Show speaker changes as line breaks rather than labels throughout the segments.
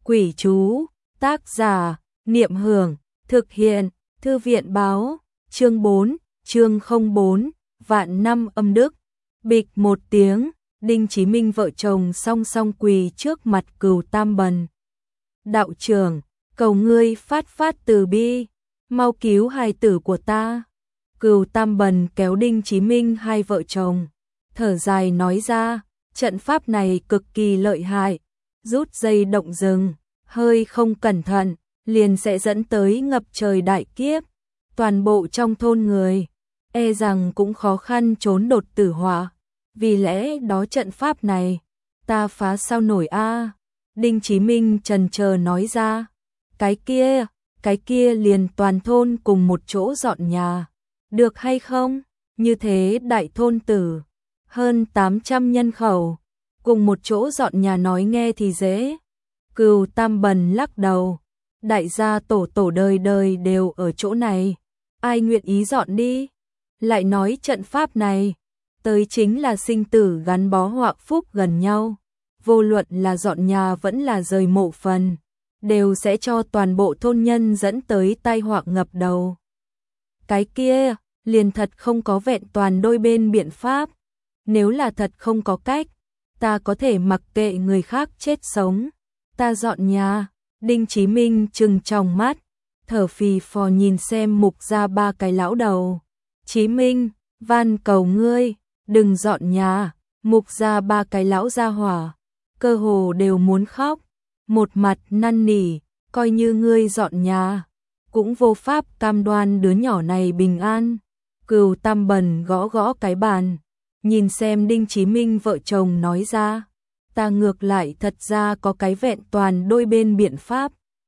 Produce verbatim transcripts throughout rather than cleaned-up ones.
Quỷ chú, tác giả, Niệm Hưởng, thực hiện, Thư viện báo, chương bốn, chương không bốn, vạn năm âm đức. Bịch một tiếng, Đinh Chí Minh vợ chồng song song quỳ trước mặt Cửu Tam Bần. Đạo trưởng, cầu ngươi phát phát từ bi, mau cứu hài tử của ta. Cửu Tam Bần kéo Đinh Chí Minh hai vợ chồng, thở dài nói ra, trận pháp này cực kỳ lợi hại, rút dây động rừng, hơi không cẩn thận, liền sẽ dẫn tới ngập trời đại kiếp, toàn bộ trong thôn người, e rằng cũng khó khăn trốn đột tử họa, vì lẽ đó trận pháp này, ta phá sao nổi a? Đinh Chí Minh trần chờ nói ra, cái kia, cái kia liền toàn thôn cùng một chỗ dọn nhà, được hay không? Như thế đại thôn tử, hơn tám trăm nhân khẩu, cùng một chỗ dọn nhà nói nghe thì dễ. Cửu Tam Bần lắc đầu, đại gia tổ tổ đời đời đều ở chỗ này, ai nguyện ý dọn đi? Lại nói trận pháp này, tới chính là sinh tử gắn bó họa phúc gần nhau, vô luận là dọn nhà vẫn là rời mộ phần, đều sẽ cho toàn bộ thôn nhân dẫn tới tai họa ngập đầu. Cái kia, liền thật không có vẹn toàn đôi bên biện pháp, nếu là thật không có cách, ta có thể mặc kệ người khác chết sống, ta dọn nhà. Đinh Chí Minh trừng tròng mắt, thở phì phò nhìn xem Mục gia ba cái lão đầu. Chí Minh, van cầu ngươi, đừng dọn nhà. Mục gia ba cái lão gia hỏa, cơ hồ đều muốn khóc, một mặt năn nỉ, coi như ngươi dọn nhà, cũng vô pháp cam đoan đứa nhỏ này bình an. Cửu Tam Bần gõ gõ cái bàn, nhìn xem Đinh Chí Minh vợ chồng nói ra, ta ngược lại thật ra có cái vẹn toàn đôi bên biện pháp.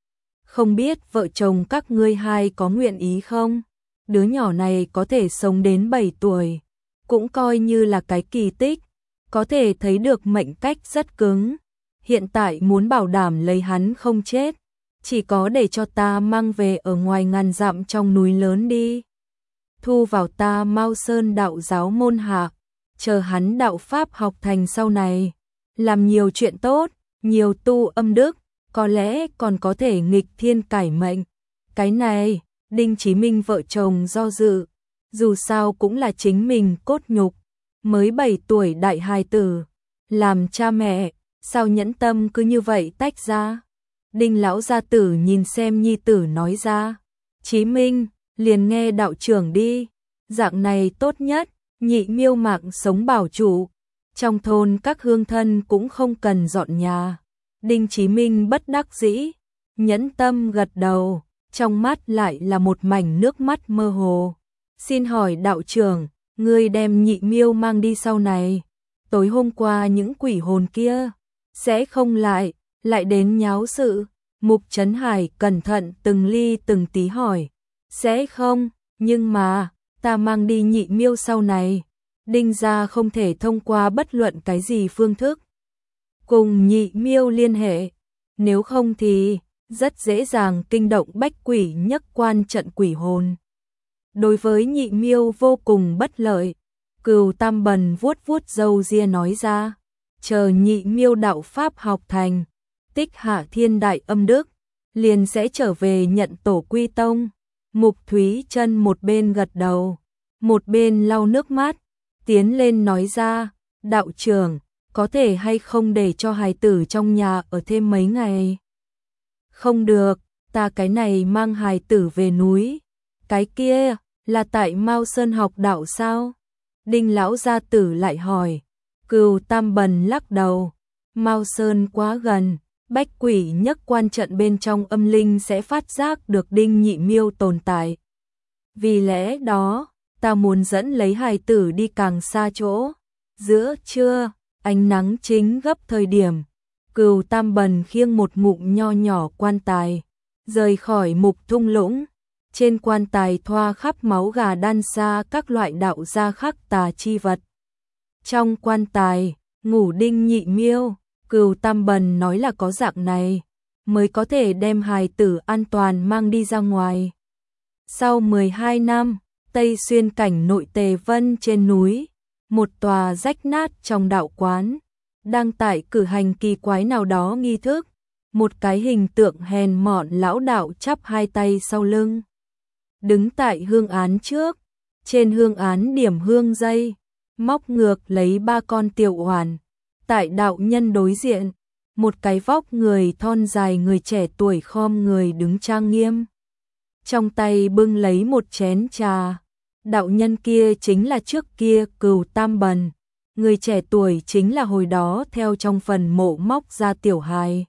Không biết vợ chồng các ngươi hai có nguyện ý không? Đứa nhỏ này có thể sống đến bảy tuổi, cũng coi như là cái kỳ tích, có thể thấy được mệnh cách rất cứng. Hiện tại muốn bảo đảm lấy hắn không chết, chỉ có để cho ta mang về ở ngoài ngàn dặm trong núi lớn đi. Thu vào ta Mao Sơn đạo giáo môn hạ, chờ hắn đạo pháp học thành sau này, làm nhiều chuyện tốt, nhiều tu âm đức, có lẽ còn có thể nghịch thiên cải mệnh. Cái này, Đinh Chí Minh vợ chồng do dự, dù sao cũng là chính mình cốt nhục, mới bảy tuổi đại hài tử, làm cha mẹ, sao nhẫn tâm cứ như vậy tách ra. Đinh lão gia tử nhìn xem nhi tử nói ra, Chí Minh, liền nghe đạo trưởng đi, dạng này tốt nhất, nhị miêu mạng sống bảo trụ, trong thôn các hương thân cũng không cần dọn nhà. Đinh Chí Minh bất đắc dĩ, nhẫn tâm gật đầu, trong mắt lại là một mảnh nước mắt mơ hồ. Xin hỏi đạo trưởng, ngươi đem nhị miêu mang đi sau này, tối hôm qua những quỷ hồn kia, sẽ không lại, lại đến nháo sự. Mục Trấn Hải cẩn thận từng ly từng tí hỏi, sẽ không, nhưng mà, ta mang đi nhị miêu sau này, Đinh gia không thể thông qua bất luận cái gì phương thức cùng nhị miêu liên hệ, nếu không thì rất dễ dàng kinh động bách quỷ nhất quan trận quỷ hồn. Đối với nhị miêu vô cùng bất lợi, Cửu Tam Bần vuốt vuốt râu ria nói ra, chờ nhị miêu đạo pháp học thành, tích hạ thiên đại âm đức, liền sẽ trở về nhận tổ quy tông. Mục Thúy Chân một bên gật đầu, một bên lau nước mắt, tiến lên nói ra, đạo trưởng, có thể hay không để cho hài tử trong nhà ở thêm mấy ngày? Không được, ta cái này mang hài tử về núi. Cái kia, là tại Mao Sơn học đạo sao? Đinh lão gia tử lại hỏi. Cửu Tam Bần lắc đầu, Mao Sơn quá gần, bách quỷ nhất quan trận bên trong âm linh sẽ phát giác được Đinh nhị miêu tồn tại. Vì lẽ đó, ta muốn dẫn lấy hài tử đi càng xa chỗ. Giữa trưa, ánh nắng chính gấp thời điểm, Cửu Tam Bần khiêng một ngụm nho nhỏ quan tài, rời khỏi Mục thung lũng. Trên quan tài thoa khắp máu gà đan xa các loại đạo gia khắc tà chi vật. Trong quan tài, ngủ Đinh nhị miêu, Cửu Tam Bần nói là có dạng này, mới có thể đem hài tử an toàn mang đi ra ngoài. Sau mười hai năm, Tây Xuyên cảnh nội Tề Vân trên núi, một tòa rách nát trong đạo quán, đang tại cử hành kỳ quái nào đó nghi thức. một cái hình tượng hèn mọn lão đạo chắp hai tay sau lưng. Đứng tại hương án trước, trên hương án điểm hương dây, móc ngược lấy ba con tiểu oản. Tại đạo nhân đối diện, một cái vóc người thon dài người trẻ tuổi khom người đứng trang nghiêm. Trong tay bưng lấy một chén trà. Đạo nhân kia chính là trước kia Cửu Tam Bần, người trẻ tuổi chính là hồi đó theo trong phần mộ móc ra tiểu hài.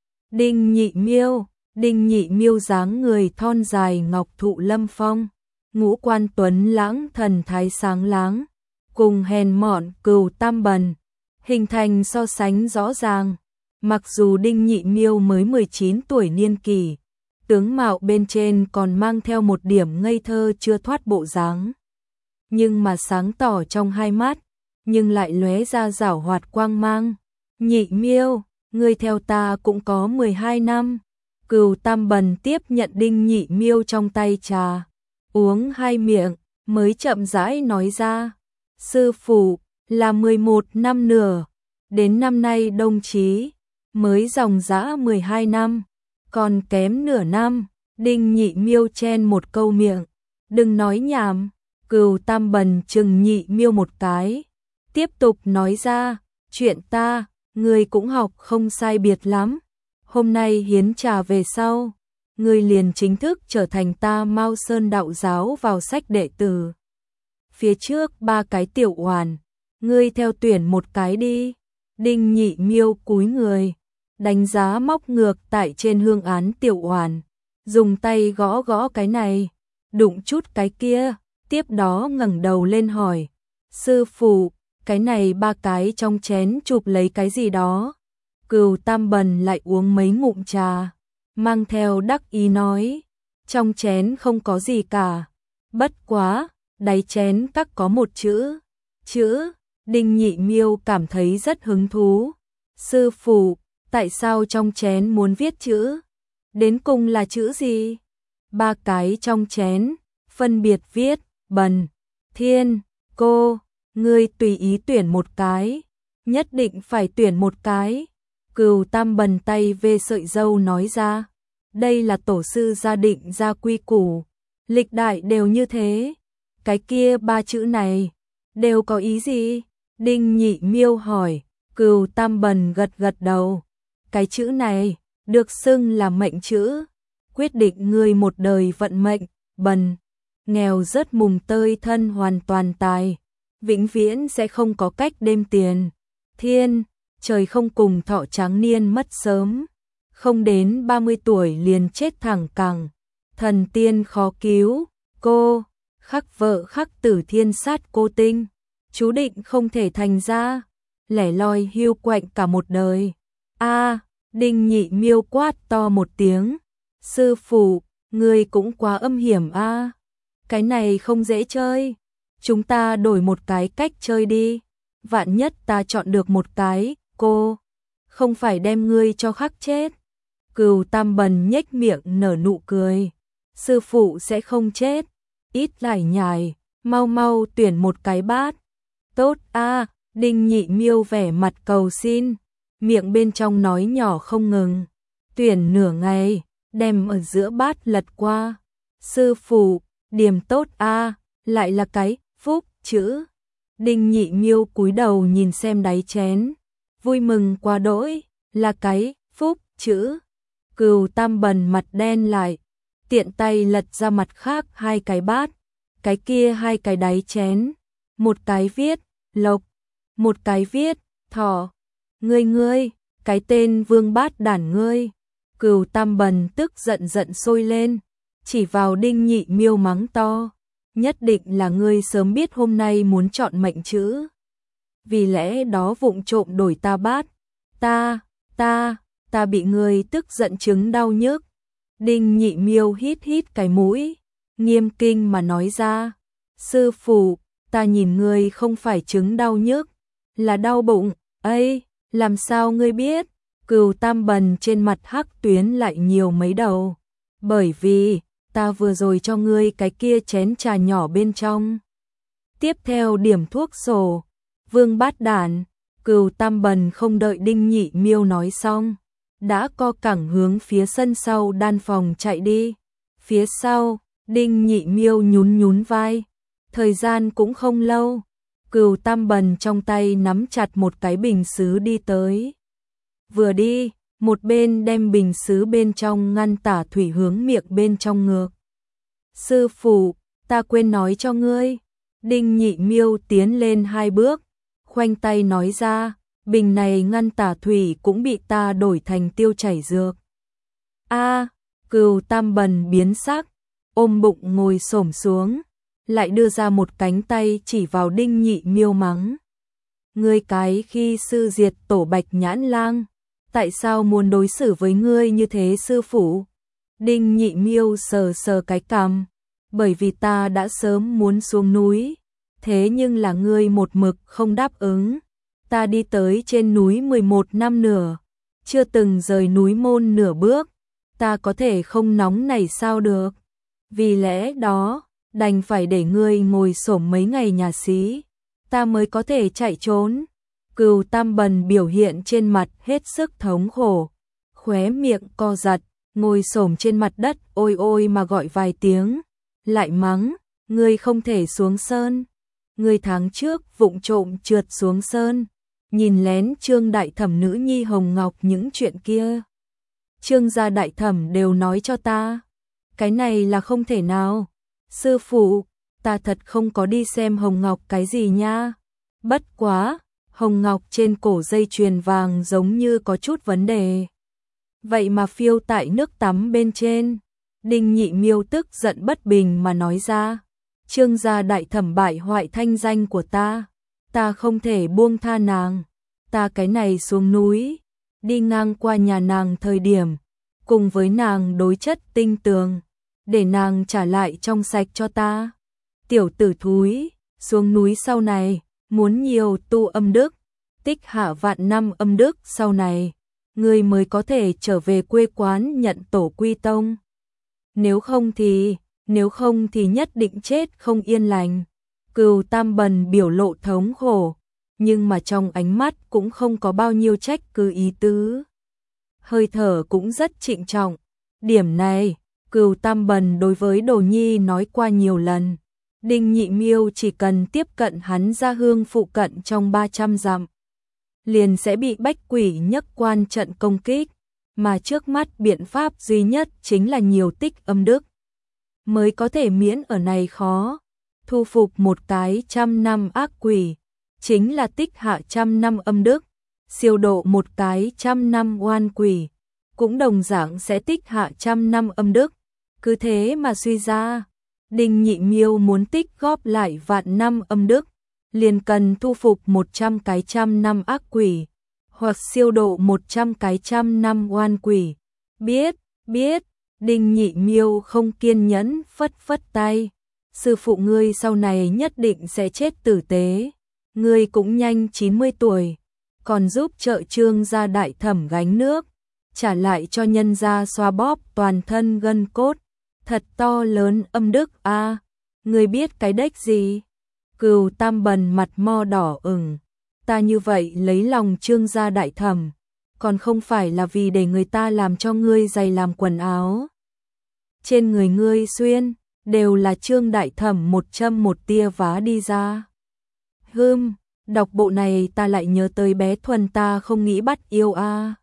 Đinh Nhị Miêu, Đinh Nhị Miêu dáng người thon dài ngọc thụ lâm phong, ngũ quan tuấn lãng thần thái sáng láng, cùng hèn mọn Cửu Tam Bần, hình thành so sánh rõ ràng. Mặc dù Đinh Nhị Miêu mới mười chín tuổi niên kỷ, tướng mạo bên trên còn mang theo một điểm ngây thơ chưa thoát bộ dáng, nhưng mà sáng tỏ trong hai mắt, nhưng lại lóe ra giảo hoạt quang mang. Nhị Miêu, ngươi theo ta cũng có mười hai năm. Cửu Tam Bần tiếp nhận Đinh Nhị Miêu trong tay trà, uống hai miệng, mới chậm rãi nói ra, sư phụ, là mười một năm nửa, đến năm nay đồng chí, mới dòng dã mười hai năm, còn kém nửa năm. Đinh Nhị Miêu chen một câu miệng, đừng nói nhảm. Cửu Tam Bần chừng Nhị Miêu một cái, tiếp tục nói ra, chuyện ta, ngươi cũng học không sai biệt lắm. Hôm nay hiến trà về sau, ngươi liền chính thức trở thành ta Mao Sơn đạo giáo vào sách đệ tử. Phía trước ba cái tiểu oản, ngươi theo tuyển một cái đi. Đinh Nhị Miêu cúi người, đánh giá móc ngược tại trên hương án tiểu oản, dùng tay gõ gõ cái này, đụng chút cái kia, tiếp đó ngẩng đầu lên hỏi, sư phụ, cái này ba cái trong chén chụp lấy cái gì đó? Cửu Tam Bần lại uống mấy ngụm trà, mang theo đắc ý nói, trong chén không có gì cả, bất quá, đáy chén các có một chữ, chữ. Đinh Nhị Miêu cảm thấy rất hứng thú, sư phụ, tại sao trong chén muốn viết chữ? Đến cùng là chữ gì? Ba cái trong chén, phân biệt viết, Bần, Thiên, Cô, ngươi tùy ý tuyển một cái, nhất định phải tuyển một cái. Cửu Tam Bần tay về sợi dâu nói ra, đây là tổ sư gia định ra quy củ, lịch đại đều như thế. Cái kia ba chữ này, đều có ý gì? Đinh Nhị Miêu hỏi. Cửu Tam Bần gật gật đầu, cái chữ này, được xưng là mệnh chữ, quyết định người một đời vận mệnh. Bần, nghèo rớt mùng tơi thân hoàn toàn tài, vĩnh viễn sẽ không có cách đêm tiền. Thiên, trời không cùng thọ tráng niên mất sớm, không đến ba mươi tuổi liền chết thẳng cẳng. Thần tiên khó cứu. Cô, khắc vợ khắc tử thiên sát cô tinh, chú định không thể thành ra, lẻ loi hiu quạnh cả một đời. A, Đinh Nhị Miêu quát to một tiếng, sư phụ, ngươi cũng quá âm hiểm a. Cái này không dễ chơi, chúng ta đổi một cái cách chơi đi, vạn nhất ta chọn được một cái, cô, không phải đem ngươi cho khắc chết. Cửu Tam Bần nhếch miệng nở nụ cười, sư phụ sẽ không chết, ít lải nhải, mau mau tuyển một cái bát. Tốt a. Đinh Nhị Miêu vẻ mặt cầu xin, miệng bên trong nói nhỏ không ngừng, tuyển nửa ngày, đem ở giữa bát lật qua. Sư phụ, điểm tốt a, lại là cái phúc chữ. Đinh Nhị Miêu cúi đầu nhìn xem đáy chén, vui mừng quá đỗi, là cái phúc chữ. Cửu Tam Bần mặt đen lại, tiện tay lật ra mặt khác hai cái bát, cái kia hai cái đáy chén, một cái viết lộc, một cái viết thỏ. Ngươi ngươi, cái tên vương bát đản ngươi. Cửu Tam Bần tức giận giận sôi lên, chỉ vào Đinh Nhị Miêu mắng to, nhất định là ngươi sớm biết hôm nay muốn chọn mệnh chữ, vì lẽ đó vụng trộm đổi ta bát. Ta, ta, ta bị ngươi tức giận chứng đau nhức. Đinh Nhị Miêu hít hít cái mũi, nghiêm kinh mà nói ra, sư phụ, ta nhìn ngươi không phải chứng đau nhức, là đau bụng. Ây, làm sao ngươi biết? Cửu Tam Bần trên mặt hắc tuyến lại nhiều mấy đầu, bởi vì ta vừa rồi cho ngươi cái kia chén trà nhỏ bên trong. Tiếp theo điểm thuốc sổ, vương bát đản. Cửu Tam Bần không đợi Đinh Nhị Miêu nói xong, đã co cẳng hướng phía sân sau đan phòng chạy đi. Phía sau, Đinh Nhị Miêu nhún nhún vai. Thời gian cũng không lâu, Cửu Tam Bần trong tay nắm chặt một cái bình sứ đi tới. Vừa đi, một bên đem bình sứ bên trong ngăn tả thủy hướng miệng bên trong ngược. Sư phụ, ta quên nói cho ngươi. Đinh Nhị Miêu tiến lên hai bước, khoanh tay nói ra, bình này ngăn tả thủy cũng bị ta đổi thành tiêu chảy dược. A, Cửu Tam Bần biến sắc, ôm bụng ngồi xổm xuống, lại đưa ra một cánh tay chỉ vào Đinh Nhị Miêu mắng. Ngươi cái khi sư diệt tổ Bạch Nhãn Lang, tại sao muốn đối xử với ngươi như thế sư phụ? Đinh Nhị Miêu sờ sờ cái cằm, bởi vì ta đã sớm muốn xuống núi, thế nhưng là ngươi một mực không đáp ứng. Ta đi tới trên núi mười một năm nửa, chưa từng rời núi môn nửa bước, ta có thể không nóng này sao được? Vì lẽ đó, đành phải để ngươi ngồi xổm mấy ngày nhà xí, ta mới có thể chạy trốn. Cửu Tam Bần biểu hiện trên mặt hết sức thống khổ, khóe miệng co giật, ngồi xổm trên mặt đất ôi ôi mà gọi vài tiếng, lại mắng, ngươi không thể xuống sơn. Ngươi tháng trước vụng trộm trượt xuống sơn, nhìn lén Trương đại thẩm nữ nhi Hồng Ngọc những chuyện kia. Trương gia đại thẩm đều nói cho ta, cái này là không thể nào. Sư phụ, ta thật không có đi xem Hồng Ngọc cái gì nha. Bất quá, Hồng Ngọc trên cổ dây chuyền vàng giống như có chút vấn đề. Vậy mà phiêu tại nước tắm bên trên. Đinh Nhị Miêu tức giận bất bình mà nói ra. Trương gia đại thẩm bại hoại thanh danh của ta, ta không thể buông tha nàng. Ta cái này xuống núi, đi ngang qua nhà nàng thời điểm, cùng với nàng đối chất tinh tường, để nàng trả lại trong sạch cho ta. Tiểu tử thúi, xuống núi sau này, muốn nhiều tu âm đức, tích hạ vạn năm âm đức sau này, ngươi mới có thể trở về quê quán nhận tổ quy tông. Nếu không thì, nếu không thì nhất định chết không yên lành. Cửu Tam Bần biểu lộ thống khổ, nhưng mà trong ánh mắt cũng không có bao nhiêu trách cứ ý tứ. Hơi thở cũng rất trịnh trọng. Điểm này, Cửu Tam Bần đối với Đồ Nhi nói qua nhiều lần. Đinh Nhị Miêu chỉ cần tiếp cận hắn ra hương phụ cận trong ba trăm dặm, liền sẽ bị bách quỷ nhất quan trận công kích, mà trước mắt biện pháp duy nhất chính là nhiều tích âm đức, mới có thể miễn ở này khó. Thu phục một cái trăm năm ác quỷ, chính là tích hạ trăm năm âm đức, siêu độ một cái trăm năm oan quỷ, cũng đồng dạng sẽ tích hạ trăm năm âm đức. Cứ thế mà suy ra, Đinh Nhị Miêu muốn tích góp lại vạn năm âm đức, liền cần thu phục một trăm cái trăm năm ác quỷ, hoặc siêu độ một trăm cái trăm năm oan quỷ. Biết, biết, Đinh Nhị Miêu không kiên nhẫn phất phất tay. Sư phụ ngươi sau này nhất định sẽ chết tử tế. Ngươi cũng nhanh chín mươi tuổi, còn giúp trợ Trương gia đại thẩm gánh nước, trả lại cho nhân gia xoa bóp toàn thân gân cốt. Thật to lớn âm đức a, à, ngươi biết cái đếch gì? Cửu Tam Bần mặt mo đỏ ửng, ta như vậy lấy lòng Trương gia đại thẩm, còn không phải là vì để người ta làm cho ngươi giày làm quần áo. Trên người ngươi xuyên, đều là Trương đại thẩm một châm một tia vá đi ra. Hừm, đọc bộ này ta lại nhớ tới bé Thuần ta không nghĩ bắt yêu a. À.